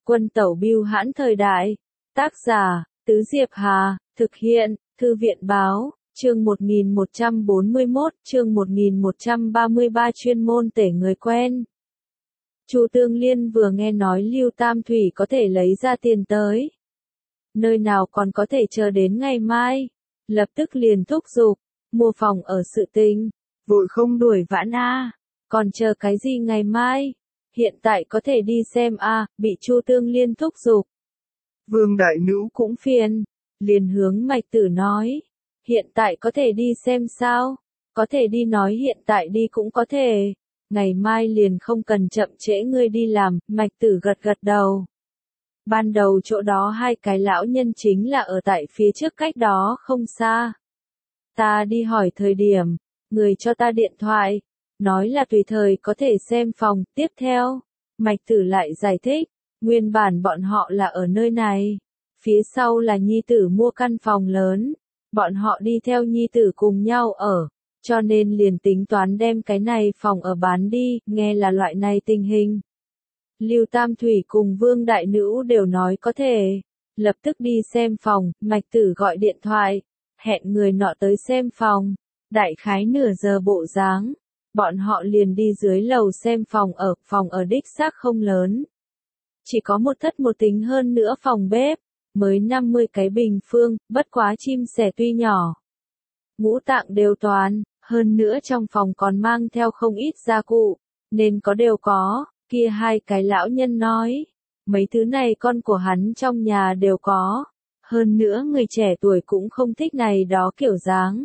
Quân tẩu bưu hãn thời đại. Tác giả, Tứ Diệp Hà, thực hiện, Thư viện báo, chương 1141, chương 1133 chuyên môn tể người quen. Chu Tương Liên vừa nghe nói Lưu Tam Thủy có thể lấy ra tiền tới. Nơi nào còn có thể chờ đến ngày mai, lập tức liền thúc giục, mua phòng ở sự tình, vội không đuổi vãn a, còn chờ cái gì ngày mai, hiện tại có thể đi xem a, bị Chu Tương Liên thúc giục. Vương Đại Nữ cũng phiền, liền hướng Mạch Tử nói, hiện tại có thể đi xem sao, có thể đi nói hiện tại đi cũng có thể, ngày mai liền không cần chậm trễ ngươi đi làm, Mạch Tử gật gật đầu. Ban đầu chỗ đó hai cái lão nhân chính là ở tại phía trước cách đó không xa. Ta đi hỏi thời điểm, người cho ta điện thoại, nói là tùy thời có thể xem phòng, tiếp theo, Mạch Tử lại giải thích, nguyên bản bọn họ là ở nơi này, phía sau là nhi tử mua căn phòng lớn, bọn họ đi theo nhi tử cùng nhau ở, cho nên liền tính toán đem cái này phòng ở bán đi, nghe là loại này tình hình. Lưu Tam Thủy cùng Vương Đại Nữ đều nói có thể, lập tức đi xem phòng, Mạch Tử gọi điện thoại, hẹn người nọ tới xem phòng, đại khái nửa giờ bộ dáng, bọn họ liền đi dưới lầu xem phòng ở đích xác không lớn. Chỉ có một thất một tính hơn nữa phòng bếp, mới 50 cái bình phương, bất quá chim sẻ tuy nhỏ. Ngũ tạng đều toàn, hơn nữa trong phòng còn mang theo không ít gia cụ, nên có đều có. Kia hai cái lão nhân nói, mấy thứ này con của hắn trong nhà đều có, hơn nữa người trẻ tuổi cũng không thích này đó kiểu dáng.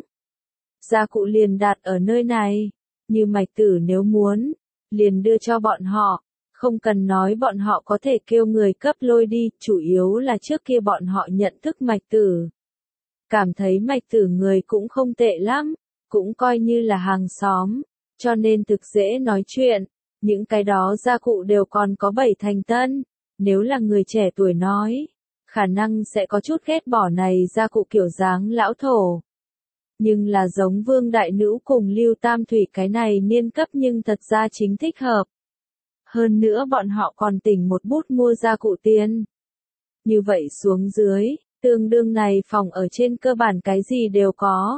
Gia cụ liền đặt ở nơi này, như Mạch Tử nếu muốn, liền đưa cho bọn họ, không cần nói bọn họ có thể kêu người cấp lôi đi, chủ yếu là trước kia bọn họ nhận thức Mạch Tử. Cảm thấy Mạch Tử người cũng không tệ lắm, cũng coi như là hàng xóm, cho nên thực dễ nói chuyện. Những cái đó gia cụ đều còn có 7 thành tân, nếu là người trẻ tuổi nói, khả năng sẽ có chút ghét bỏ này gia cụ kiểu dáng lão thổ. Nhưng là giống Vương Đại Nữ cùng Lưu Tam Thủy cái này niên cấp nhưng thật ra chính thích hợp. Hơn nữa bọn họ còn tỉnh một bút mua gia cụ tiền. Như vậy xuống dưới, tương đương này phòng ở trên cơ bản cái gì đều có.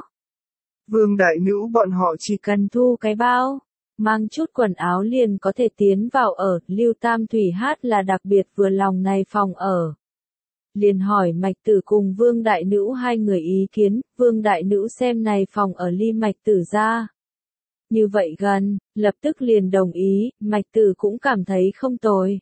Vương Đại Nữ bọn họ chỉ cần thu cái bao, mang chút quần áo liền có thể tiến vào ở, Lưu Tam Thủy hát là đặc biệt vừa lòng này phòng ở. Liền hỏi Mạch Tử cùng Vương Đại Nữ hai người ý kiến, Vương Đại Nữ xem này phòng ở ly Mạch Tử ra. Như vậy gần, lập tức liền đồng ý, Mạch Tử cũng cảm thấy không tồi.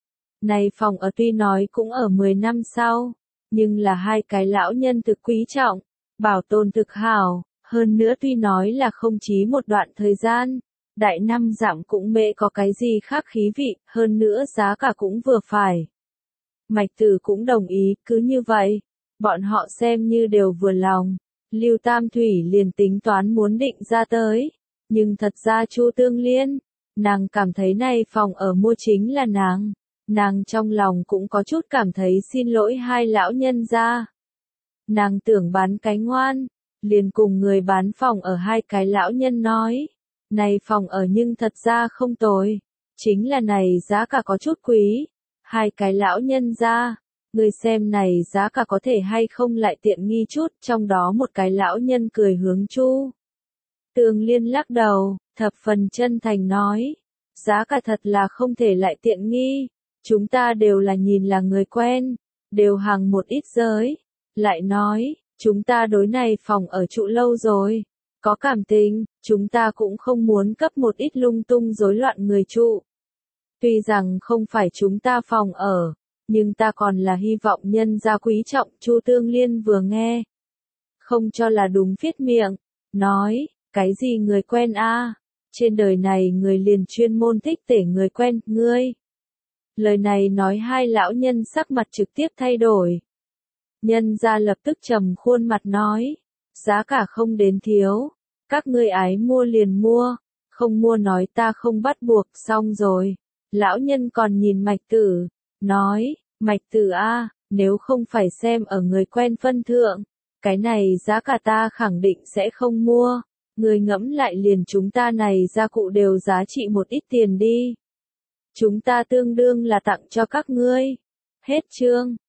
Này phòng ở tuy nói cũng ở 10 năm sau, nhưng là hai cái lão nhân thực quý trọng, bảo tồn thực hảo, hơn nữa tuy nói là không chí một đoạn thời gian. Đại năm giảm cũng mễ có cái gì khác khí vị, hơn nữa giá cả cũng vừa phải. Mạch Tử cũng đồng ý, cứ như vậy, bọn họ xem như đều vừa lòng. Lưu Tam Thủy liền tính toán muốn định ra tới, nhưng thật ra Chu Tương Liên, nàng cảm thấy này phòng ở mua chính là nàng trong lòng cũng có chút cảm thấy xin lỗi hai lão nhân ra. Nàng tưởng bán cái ngoan, liền cùng người bán phòng ở hai cái lão nhân nói. Này phòng ở nhưng thật ra không tồi, chính là này giá cả có chút quý. Hai cái lão nhân ra, người xem này giá cả có thể hay không lại tiện nghi chút, trong đó một cái lão nhân cười hướng Chu Tương Liên lắc đầu, thập phần chân thành nói, giá cả thật là không thể lại tiện nghi, chúng ta đều là nhìn là người quen, đều hàng một ít giới. Lại nói, chúng ta đối này phòng ở trụ lâu rồi. Có cảm tình, chúng ta cũng không muốn cấp một ít lung tung rối loạn người trụ. Tuy rằng không phải chúng ta phòng ở, nhưng ta còn là hy vọng nhân gia quý trọng. Chu Tương Liên vừa nghe, không cho là đúng viết miệng, nói, cái gì người quen a? Trên đời này người liền chuyên môn thích tể người quen, ngươi. Lời này nói hai lão nhân sắc mặt trực tiếp thay đổi. Nhân gia lập tức trầm khuôn mặt nói, giá cả không đến thiếu, các ngươi ái mua liền mua, không mua nói ta không bắt buộc, xong rồi. Lão nhân còn nhìn Mạch Tử, nói, Mạch Tử a, nếu không phải xem ở người quen phân thượng, cái này giá cả ta khẳng định sẽ không mua, người ngẫm lại liền chúng ta này gia cụ đều giá trị một ít tiền đi. Chúng ta tương đương là tặng cho các ngươi, Hết chương.